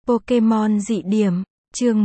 Pokemon dị điểm, chương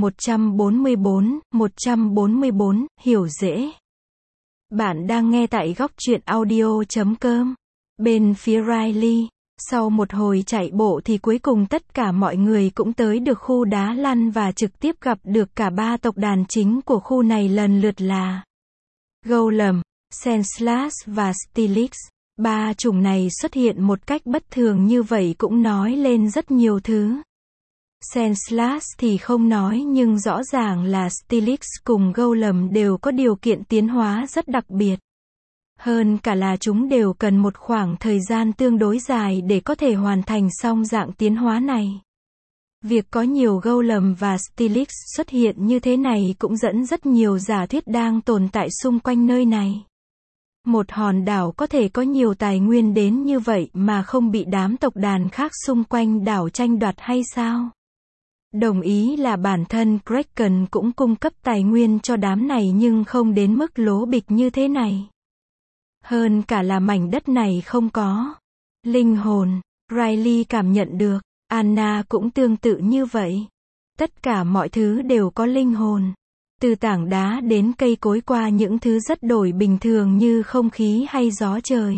144, hiểu dễ. Bạn đang nghe tại góc truyện audio.com. Bên phía Riley, sau một hồi chạy bộ thì cuối cùng tất cả mọi người cũng tới được khu đá lăn và trực tiếp gặp được cả ba tộc đàn chính của khu này lần lượt là Golem, Sandslash và Steelix. Ba chủng này xuất hiện một cách bất thường như vậy cũng nói lên rất nhiều thứ. Sandslash thì không nói nhưng rõ ràng là Steelix cùng Golem đều có điều kiện tiến hóa rất đặc biệt. Hơn cả là chúng đều cần một khoảng thời gian tương đối dài để có thể hoàn thành xong dạng tiến hóa này. Việc có nhiều Golem và Steelix xuất hiện như thế này cũng dẫn rất nhiều giả thuyết đang tồn tại xung quanh nơi này. Một hòn đảo có thể có nhiều tài nguyên đến như vậy mà không bị đám tộc đàn khác xung quanh đảo tranh đoạt hay sao? Đồng ý là bản thân Kraken cũng cung cấp tài nguyên cho đám này nhưng không đến mức lố bịch như thế này. Hơn cả là mảnh đất này không có linh hồn. Riley cảm nhận được, Anna cũng tương tự như vậy. Tất cả mọi thứ đều có linh hồn. Từ tảng đá đến cây cối qua những thứ rất đổi bình thường như không khí hay gió trời.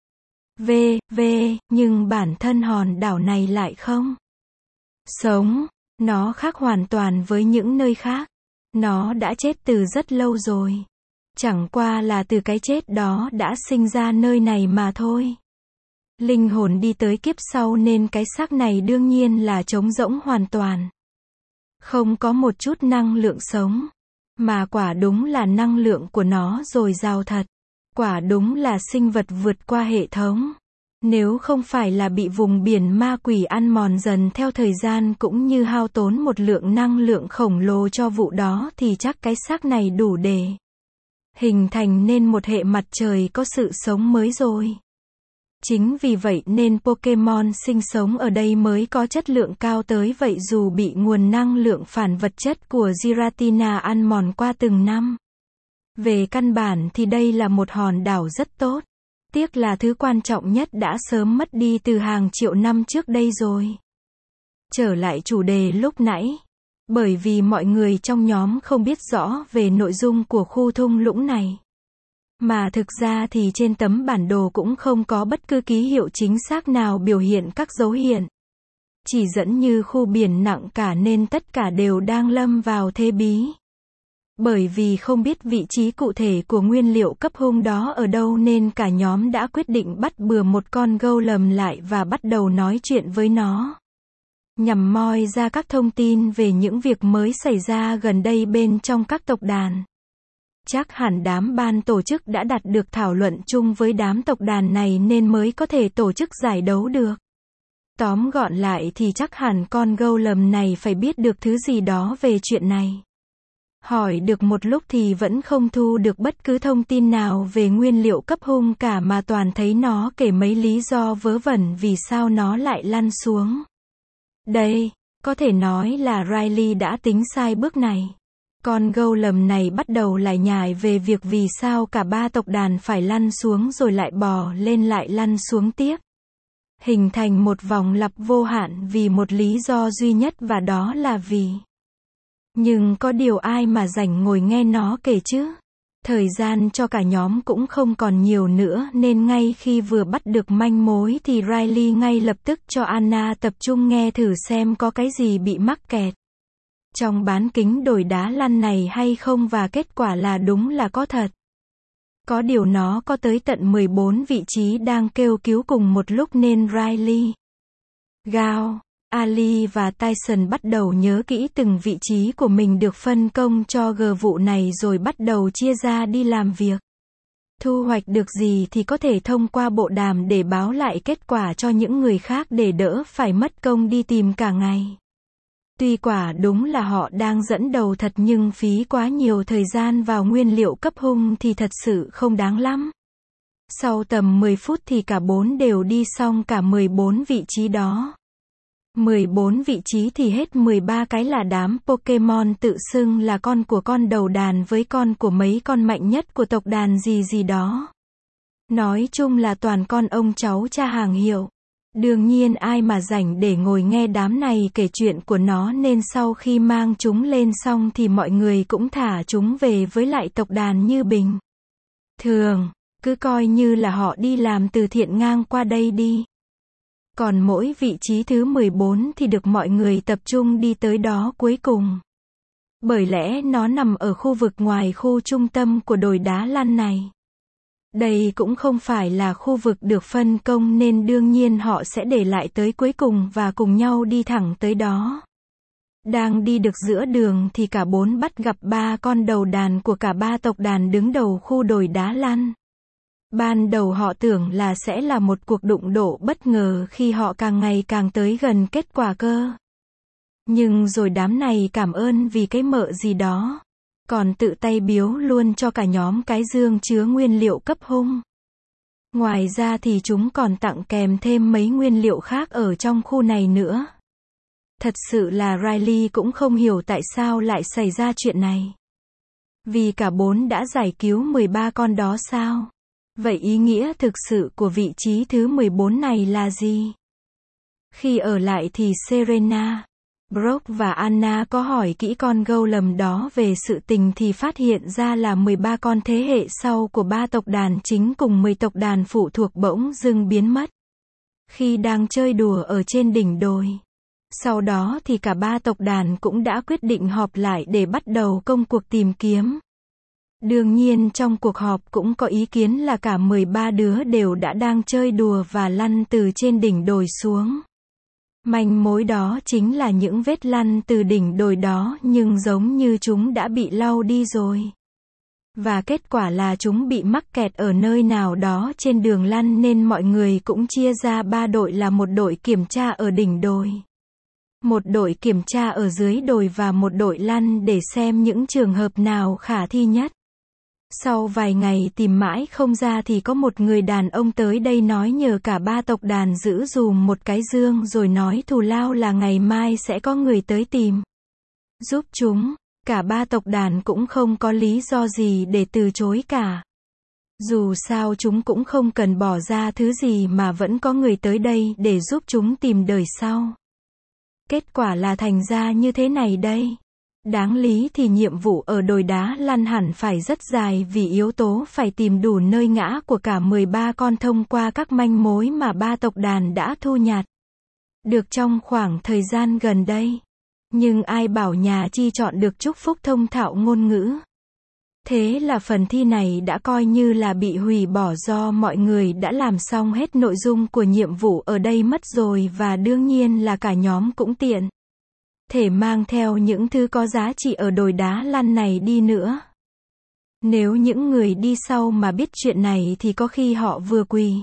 Nhưng bản thân hòn đảo này lại không sống. Nó khác hoàn toàn với những nơi khác. Nó đã chết từ rất lâu rồi. Chẳng qua là từ cái chết đó đã sinh ra nơi này mà thôi. Linh hồn đi tới kiếp sau nên cái xác này đương nhiên là trống rỗng hoàn toàn. Không có một chút năng lượng sống. Mà quả đúng là năng lượng của nó dồi dào thật. Quả đúng là sinh vật vượt qua hệ thống. Nếu không phải là bị vùng biển ma quỷ ăn mòn dần theo thời gian cũng như hao tốn một lượng năng lượng khổng lồ cho vụ đó thì chắc cái xác này đủ để hình thành nên một hệ mặt trời có sự sống mới rồi. Chính vì vậy nên Pokemon sinh sống ở đây mới có chất lượng cao tới vậy dù bị nguồn năng lượng phản vật chất của Giratina ăn mòn qua từng năm. Về căn bản thì đây là một hòn đảo rất tốt. Tiếc là thứ quan trọng nhất đã sớm mất đi từ hàng triệu năm trước đây rồi. Trở lại chủ đề lúc nãy. Bởi vì mọi người trong nhóm không biết rõ về nội dung của khu thung lũng này. Mà thực ra thì trên tấm bản đồ cũng không có bất cứ ký hiệu chính xác nào biểu hiện các dấu hiện. Chỉ dẫn như khu biển nặng cả nên tất cả đều đang lâm vào thế bí. Bởi vì không biết vị trí cụ thể của nguyên liệu cấp hung đó ở đâu nên cả nhóm đã quyết định bắt bừa một con Golem lại và bắt đầu nói chuyện với nó. Nhằm moi ra các thông tin về những việc mới xảy ra gần đây bên trong các tộc đàn. Chắc hẳn đám ban tổ chức đã đạt được thảo luận chung với đám tộc đàn này nên mới có thể tổ chức giải đấu được. Tóm gọn lại thì chắc hẳn con Golem này phải biết được thứ gì đó về chuyện này. Hỏi được một lúc thì vẫn không thu được bất cứ thông tin nào về nguyên liệu cấp hung cả mà toàn thấy nó kể mấy lý do vớ vẩn vì sao nó lại lăn xuống. Đây, có thể nói là Riley đã tính sai bước này. Con Golem này bắt đầu lải nhải về việc vì sao cả ba tộc đàn phải lăn xuống rồi lại bò lên lại lăn xuống tiếp. Hình thành một vòng lặp vô hạn vì một lý do duy nhất và đó là vì. Nhưng có điều ai mà rảnh ngồi nghe nó kể chứ? Thời gian cho cả nhóm cũng không còn nhiều nữa nên ngay khi vừa bắt được manh mối thì Riley ngay lập tức cho Anna tập trung nghe thử xem có cái gì bị mắc kẹt trong bán kính đồi đá lăn này hay không và kết quả là đúng là có thật. Có điều nó có tới tận 14 vị trí đang kêu cứu cùng một lúc nên Riley, Gao, Ali và Tyson bắt đầu nhớ kỹ từng vị trí của mình được phân công cho vụ này rồi bắt đầu chia ra đi làm việc. Thu hoạch được gì thì có thể thông qua bộ đàm để báo lại kết quả cho những người khác để đỡ phải mất công đi tìm cả ngày. Tuy quả đúng là họ đang dẫn đầu thật nhưng phí quá nhiều thời gian vào nguyên liệu cấp hung thì thật sự không đáng lắm. Sau tầm 10 phút thì cả bốn đều đi xong cả 14 vị trí đó. 14 vị trí thì hết 13 cái là đám Pokemon tự xưng là con của con đầu đàn với con của mấy con mạnh nhất của tộc đàn gì gì đó. Nói chung là toàn con ông cháu cha hàng hiệu. Đương nhiên ai mà rảnh để ngồi nghe đám này kể chuyện của nó, nên sau khi mang chúng lên xong thì mọi người cũng thả chúng về với lại tộc đàn như bình thường, cứ coi như là họ đi làm từ thiện ngang qua đây đi. Còn mỗi vị trí thứ 14 thì được mọi người tập trung đi tới đó cuối cùng. Bởi lẽ nó nằm ở khu vực ngoài khu trung tâm của đồi đá lăn này. Đây cũng không phải là khu vực được phân công nên đương nhiên họ sẽ để lại tới cuối cùng và cùng nhau đi thẳng tới đó. Đang đi được giữa đường thì cả bốn bắt gặp ba con đầu đàn của cả ba tộc đàn đứng đầu khu đồi đá lăn. Ban đầu họ tưởng là sẽ là một cuộc đụng độ bất ngờ khi họ càng ngày càng tới gần kết quả cơ. Nhưng rồi đám này cảm ơn vì cái mợ gì đó, còn tự tay biếu luôn cho cả nhóm cái dương chứa nguyên liệu cấp hung. Ngoài ra thì chúng còn tặng kèm thêm mấy nguyên liệu khác ở trong khu này nữa. Thật sự là Riley cũng không hiểu tại sao lại xảy ra chuyện này. Vì cả bốn đã giải cứu 13 con đó sao? Vậy ý nghĩa thực sự của vị trí thứ 14 này là gì? Khi ở lại thì Serena, Brock và Anna có hỏi kỹ con golem đó về sự tình thì phát hiện ra là 13 con thế hệ sau của ba tộc đàn chính cùng 10 tộc đàn phụ thuộc bỗng dưng biến mất khi đang chơi đùa ở trên đỉnh đồi. Sau đó thì cả ba tộc đàn cũng đã quyết định họp lại để bắt đầu công cuộc tìm kiếm. Đương nhiên trong cuộc họp cũng có ý kiến là cả 13 đứa đều đã đang chơi đùa và lăn từ trên đỉnh đồi xuống. Manh mối đó chính là những vết lăn từ đỉnh đồi đó, nhưng giống như chúng đã bị lau đi rồi. Và kết quả là chúng bị mắc kẹt ở nơi nào đó trên đường lăn nên mọi người cũng chia ra 3 đội, là một đội kiểm tra ở đỉnh đồi, một đội kiểm tra ở dưới đồi và một đội lăn để xem những trường hợp nào khả thi nhất. Sau vài ngày tìm mãi không ra thì có một người đàn ông tới đây nói nhờ cả ba tộc đàn giữ dùm một cái dương, rồi nói thù lao là ngày mai sẽ có người tới tìm giúp chúng. Cả ba tộc đàn cũng không có lý do gì để từ chối cả. Dù sao chúng cũng không cần bỏ ra thứ gì mà vẫn có người tới đây để giúp chúng tìm đời sau. Kết quả là thành ra như thế này đây. Đáng lý thì nhiệm vụ ở đồi đá lăn hẳn phải rất dài, vì yếu tố phải tìm đủ nơi ngã của cả 13 con thông qua các manh mối mà ba tộc đàn đã thu nhặt được trong khoảng thời gian gần đây. Nhưng ai bảo nhà chi chọn được chúc phúc thông thạo ngôn ngữ. Thế là phần thi này đã coi như là bị hủy bỏ do mọi người đã làm xong hết nội dung của nhiệm vụ ở đây mất rồi, và đương nhiên là cả nhóm cũng tiện thể mang theo những thứ có giá trị ở đồi đá lăn này đi nữa. Nếu những người đi sau mà biết chuyện này thì có khi họ vừa quỳ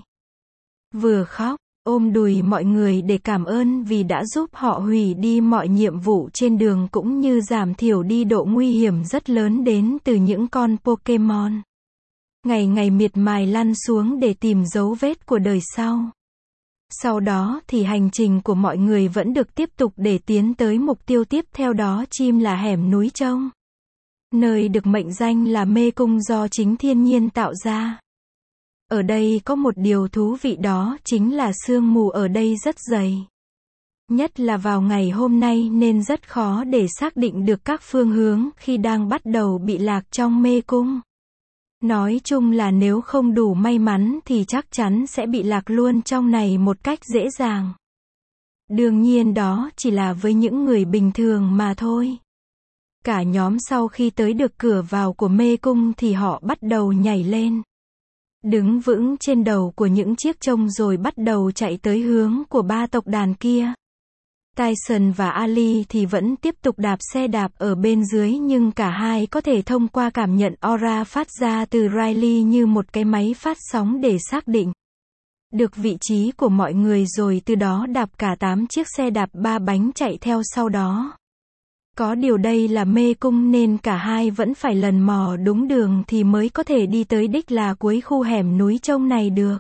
vừa khóc, ôm đùi mọi người để cảm ơn vì đã giúp họ hủy đi mọi nhiệm vụ trên đường, cũng như giảm thiểu đi độ nguy hiểm rất lớn đến từ những con Pokemon ngày ngày miệt mài lăn xuống để tìm dấu vết của đời sau. Sau đó thì hành trình của mọi người vẫn được tiếp tục để tiến tới mục tiêu tiếp theo, đó chim là hẻm núi trông, nơi được mệnh danh là mê cung do chính thiên nhiên tạo ra. Ở đây có một điều thú vị, đó chính là sương mù ở đây rất dày. Nhất là vào ngày hôm nay nên rất khó để xác định được các phương hướng khi đang bắt đầu bị lạc trong mê cung. Nói chung là nếu không đủ may mắn thì chắc chắn sẽ bị lạc luôn trong này một cách dễ dàng. Đương nhiên đó chỉ là với những người bình thường mà thôi. Cả nhóm sau khi tới được cửa vào của mê cung thì họ bắt đầu nhảy lên, đứng vững trên đầu của những chiếc trông rồi bắt đầu chạy tới hướng của ba tộc đàn kia. Tyson và Ali thì vẫn tiếp tục đạp xe đạp ở bên dưới, nhưng cả hai có thể thông qua cảm nhận aura phát ra từ Riley như một cái máy phát sóng để xác định được vị trí của mọi người, rồi từ đó đạp cả 8 chiếc xe đạp 3 bánh chạy theo sau đó. Có điều đây là mê cung nên cả hai vẫn phải lần mò đúng đường thì mới có thể đi tới đích là cuối khu hẻm núi trông này được.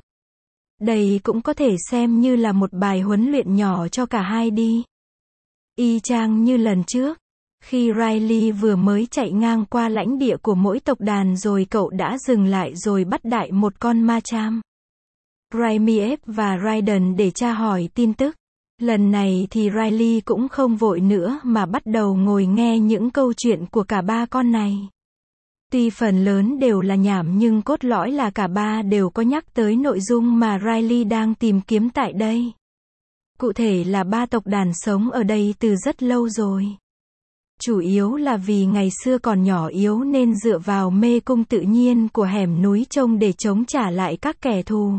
Đây cũng có thể xem như là một bài huấn luyện nhỏ cho cả hai đi. Y chang như lần trước, khi Riley vừa mới chạy ngang qua lãnh địa của mỗi tộc đàn rồi cậu đã dừng lại rồi bắt đại một con Machamp. Primeape và Raiden để tra hỏi tin tức. Lần này thì Riley cũng không vội nữa mà bắt đầu ngồi nghe những câu chuyện của cả ba con này. Tuy phần lớn đều là nhảm nhưng cốt lõi là cả ba đều có nhắc tới nội dung mà Riley đang tìm kiếm tại đây. Cụ thể là ba tộc đàn sống ở đây từ rất lâu rồi. Chủ yếu là vì ngày xưa còn nhỏ yếu nên dựa vào mê cung tự nhiên của hẻm núi trông để chống trả lại các kẻ thù.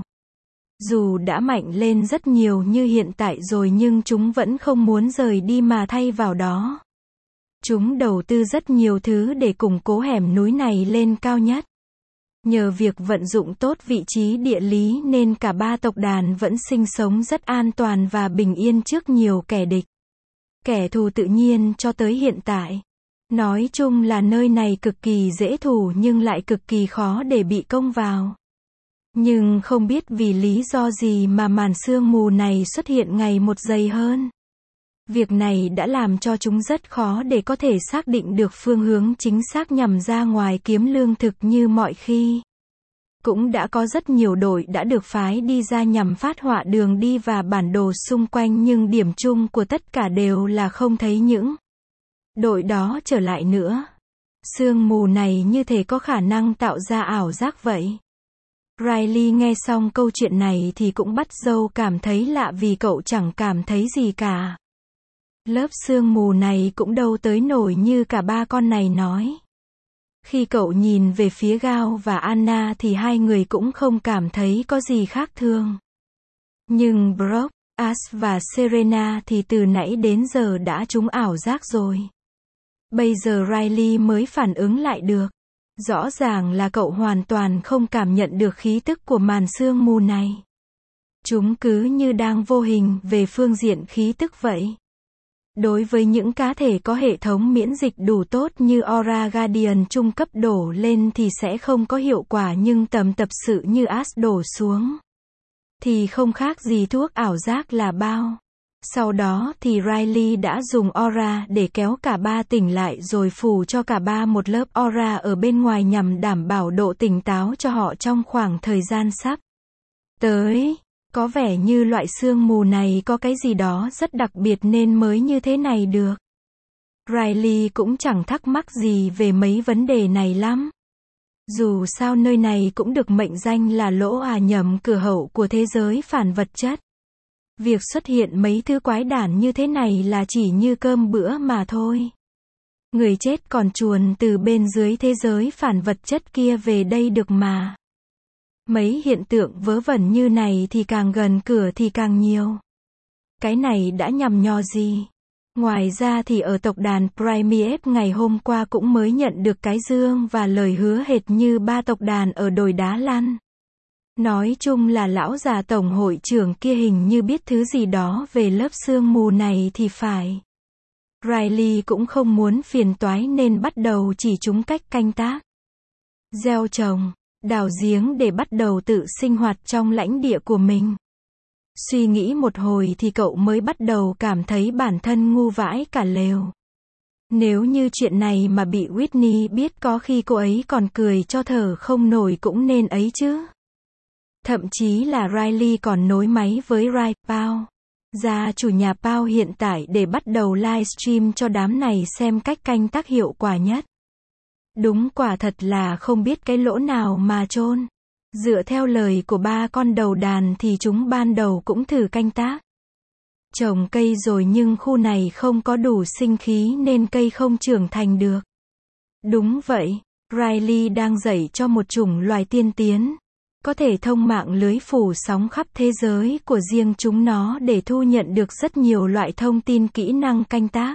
Dù đã mạnh lên rất nhiều như hiện tại rồi nhưng chúng vẫn không muốn rời đi mà thay vào đó. Chúng đầu tư rất nhiều thứ để củng cố hẻm núi này lên cao nhất. Nhờ việc vận dụng tốt vị trí địa lý nên cả ba tộc đàn vẫn sinh sống rất an toàn và bình yên trước nhiều kẻ địch. Kẻ thù tự nhiên cho tới hiện tại. Nói chung là nơi này cực kỳ dễ thủ nhưng lại cực kỳ khó để bị công vào. Nhưng không biết vì lý do gì mà màn sương mù này xuất hiện ngày một dày hơn. Việc này đã làm cho chúng rất khó để có thể xác định được phương hướng chính xác nhằm ra ngoài kiếm lương thực như mọi khi. Cũng đã có rất nhiều đội đã được phái đi ra nhằm phát họa đường đi và bản đồ xung quanh nhưng điểm chung của tất cả đều là không thấy những đội đó trở lại nữa. Sương mù này như thể có khả năng tạo ra ảo giác vậy. Riley nghe xong câu chuyện này thì cũng bắt dâu cảm thấy lạ vì cậu chẳng cảm thấy gì cả. Lớp sương mù này cũng đâu tới nổi như cả ba con này nói. Khi cậu nhìn về phía Gao và Anna thì hai người cũng không cảm thấy có gì khác thường. Nhưng Brock, Ash và Serena thì từ nãy đến giờ đã trúng ảo giác rồi. Bây giờ Riley mới phản ứng lại được. Rõ ràng là cậu hoàn toàn không cảm nhận được khí tức của màn sương mù này. Chúng cứ như đang vô hình về phương diện khí tức vậy. Đối với những cá thể có hệ thống miễn dịch đủ tốt như Aura Guardian trung cấp đổ lên thì sẽ không có hiệu quả nhưng tầm tập sự như Ash đổ xuống thì không khác gì thuốc ảo giác là bao. Sau đó thì Riley đã dùng Aura để kéo cả ba tỉnh lại rồi phủ cho cả ba một lớp Aura ở bên ngoài nhằm đảm bảo độ tỉnh táo cho họ trong khoảng thời gian sắp tới. Có vẻ như loại sương mù này có cái gì đó rất đặc biệt nên mới như thế này được. Riley cũng chẳng thắc mắc gì về mấy vấn đề này lắm. Dù sao nơi này cũng được mệnh danh là lỗ nhầm cửa hậu của thế giới phản vật chất. Việc xuất hiện mấy thứ quái đản như thế này là chỉ như cơm bữa mà thôi. Người chết còn chuồn từ bên dưới thế giới phản vật chất kia về đây được mà. Mấy hiện tượng vớ vẩn như này thì càng gần cửa thì càng nhiều. Cái này đã nhằm nhò gì? Ngoài ra thì ở tộc đàn Primeape ngày hôm qua cũng mới nhận được cái dương và lời hứa hệt như ba tộc đàn ở đồi đá lăn. Nói chung là lão già tổng hội trưởng kia hình như biết thứ gì đó về lớp sương mù này thì phải. Riley cũng không muốn phiền toái nên bắt đầu chỉ chúng cách canh tác, gieo trồng, đào giếng để bắt đầu tự sinh hoạt trong lãnh địa của mình. Suy nghĩ một hồi thì cậu mới bắt đầu cảm thấy bản thân ngu vãi cả lều. Nếu như chuyện này mà bị Whitney biết có khi cô ấy còn cười cho thở không nổi cũng nên ấy chứ. Thậm chí là Riley còn nối máy với Rai Pao, gia chủ nhà Pao hiện tại để bắt đầu livestream cho đám này xem cách canh tác hiệu quả nhất. Đúng quả thật là không biết cái lỗ nào mà chôn. Dựa theo lời của ba con đầu đàn thì chúng ban đầu cũng thử canh tác trồng cây rồi nhưng khu này không có đủ sinh khí nên cây không trưởng thành được. Đúng vậy, Riley đang dạy cho một chủng loài tiên tiến, có thể thông mạng lưới phủ sóng khắp thế giới của riêng chúng nó để thu nhận được rất nhiều loại thông tin kỹ năng canh tác.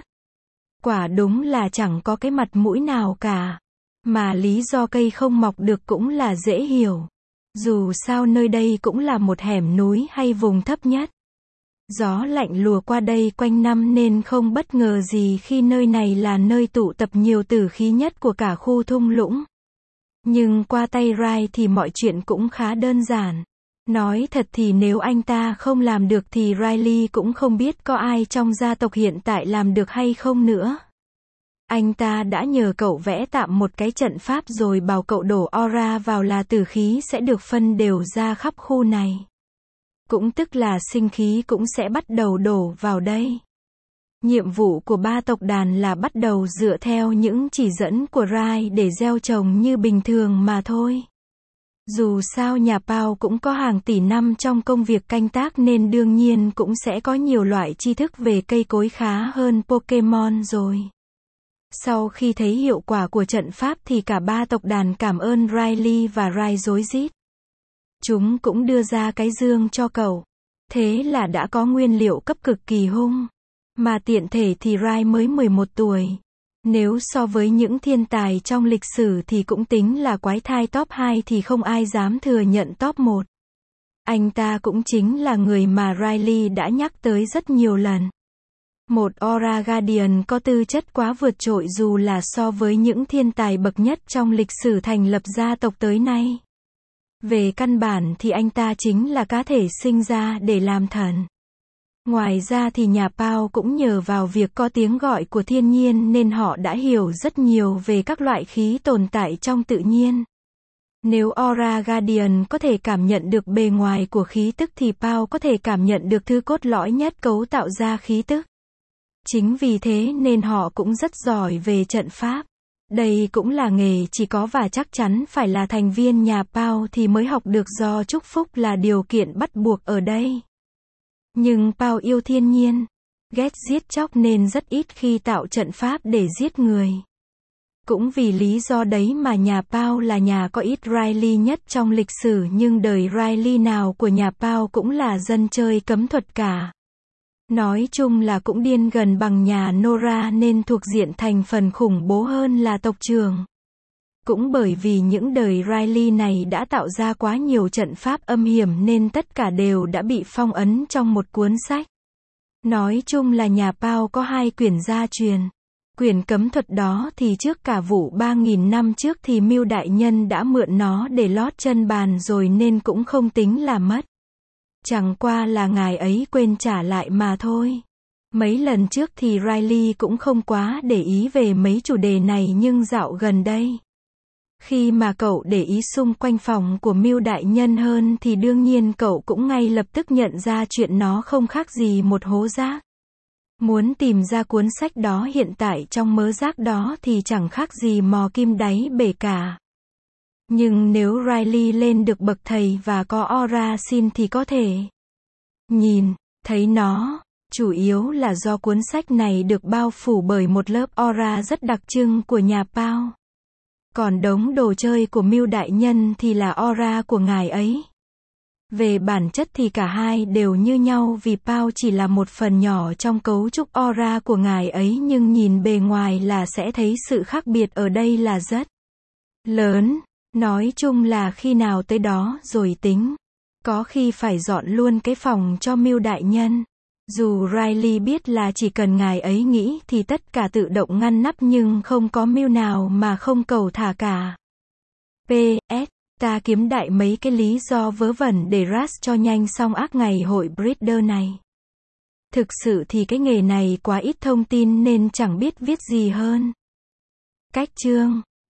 Quả đúng là chẳng có cái mặt mũi nào cả. Mà lý do cây không mọc được cũng là dễ hiểu. Dù sao nơi đây cũng là một hẻm núi hay vùng thấp nhất. Gió lạnh lùa qua đây quanh năm nên không bất ngờ gì khi nơi này là nơi tụ tập nhiều tử khí nhất của cả khu thung lũng. Nhưng qua tay Rai thì mọi chuyện cũng khá đơn giản. Nói thật thì nếu anh ta không làm được thì Riley cũng không biết có ai trong gia tộc hiện tại làm được hay không nữa. Anh ta đã nhờ cậu vẽ tạm một cái trận pháp rồi bảo cậu đổ aura vào là tử khí sẽ được phân đều ra khắp khu này. Cũng tức là sinh khí cũng sẽ bắt đầu đổ vào đây. Nhiệm vụ của ba tộc đàn là bắt đầu dựa theo những chỉ dẫn của Rai để gieo trồng như bình thường mà thôi. Dù sao nhà Pao cũng có hàng tỷ năm trong công việc canh tác nên đương nhiên cũng sẽ có nhiều loại tri thức về cây cối khá hơn Pokemon rồi. Sau khi thấy hiệu quả của trận pháp thì cả ba tộc đàn cảm ơn Riley và Rai rối rít. Chúng cũng đưa ra cái dương cho cậu. Thế là đã có nguyên liệu cấp cực kỳ hung. Mà tiện thể thì Rai mới 11 tuổi. Nếu so với những thiên tài trong lịch sử thì cũng tính là quái thai top 2 thì không ai dám thừa nhận top 1. Anh ta cũng chính là người mà Riley đã nhắc tới rất nhiều lần. Một Aura Guardian có tư chất quá vượt trội dù là so với những thiên tài bậc nhất trong lịch sử thành lập gia tộc tới nay. Về căn bản thì anh ta chính là cá thể sinh ra để làm thần. Ngoài ra thì nhà Pao cũng nhờ vào việc có tiếng gọi của thiên nhiên nên họ đã hiểu rất nhiều về các loại khí tồn tại trong tự nhiên. Nếu Aura Guardian có thể cảm nhận được bề ngoài của khí tức thì Pao có thể cảm nhận được thứ cốt lõi nhất cấu tạo ra khí tức. Chính vì thế nên họ cũng rất giỏi về trận pháp. Đây cũng là nghề chỉ có và chắc chắn phải là thành viên nhà Pao thì mới học được do chúc phúc là điều kiện bắt buộc ở đây. Nhưng Pao yêu thiên nhiên, ghét giết chóc nên rất ít khi tạo trận pháp để giết người. Cũng vì lý do đấy mà nhà Pao là nhà có ít Riley nhất trong lịch sử nhưng đời Riley nào của nhà Pao cũng là dân chơi cấm thuật cả. Nói chung là cũng điên gần bằng nhà Nora nên thuộc diện thành phần khủng bố hơn là tộc trưởng. Cũng bởi vì những đời Riley này đã tạo ra quá nhiều trận pháp âm hiểm nên tất cả đều đã bị phong ấn trong một cuốn sách. Nói chung là nhà Pao có 2 quyển gia truyền. Quyển cấm thuật đó thì trước cả vụ 3.000 năm trước thì Mưu đại nhân đã mượn nó để lót chân bàn rồi nên cũng không tính là mất. Chẳng qua là ngài ấy quên trả lại mà thôi. Mấy lần trước thì Riley cũng không quá để ý về mấy chủ đề này nhưng dạo gần đây, khi mà cậu để ý xung quanh phòng của Mưu đại nhân hơn thì đương nhiên cậu cũng ngay lập tức nhận ra chuyện nó không khác gì một hố rác. Muốn tìm ra cuốn sách đó hiện tại trong mớ rác đó thì chẳng khác gì mò kim đáy bể cả. Nhưng nếu Riley lên được bậc thầy và có aura xin thì có thể nhìn thấy nó. Chủ yếu là do cuốn sách này được bao phủ bởi một lớp aura rất đặc trưng của nhà Pao. Còn đống đồ chơi của Mưu đại nhân thì là aura của ngài ấy. Về bản chất thì cả hai đều như nhau vì Pao chỉ là một phần nhỏ trong cấu trúc aura của ngài ấy nhưng nhìn bề ngoài là sẽ thấy sự khác biệt ở đây là rất lớn. Nói chung là khi nào tới đó rồi tính. Có khi phải dọn luôn cái phòng cho Mưu đại nhân. Dù Riley biết là chỉ cần ngài ấy nghĩ thì tất cả tự động ngăn nắp nhưng không có Mưu nào mà không cầu thả cả. PS, ta kiếm đại mấy cái lý do vớ vẩn để rush cho nhanh xong ác ngày hội breeder này. Thực sự thì cái nghề này quá ít thông tin nên chẳng biết viết gì hơn. Cách chương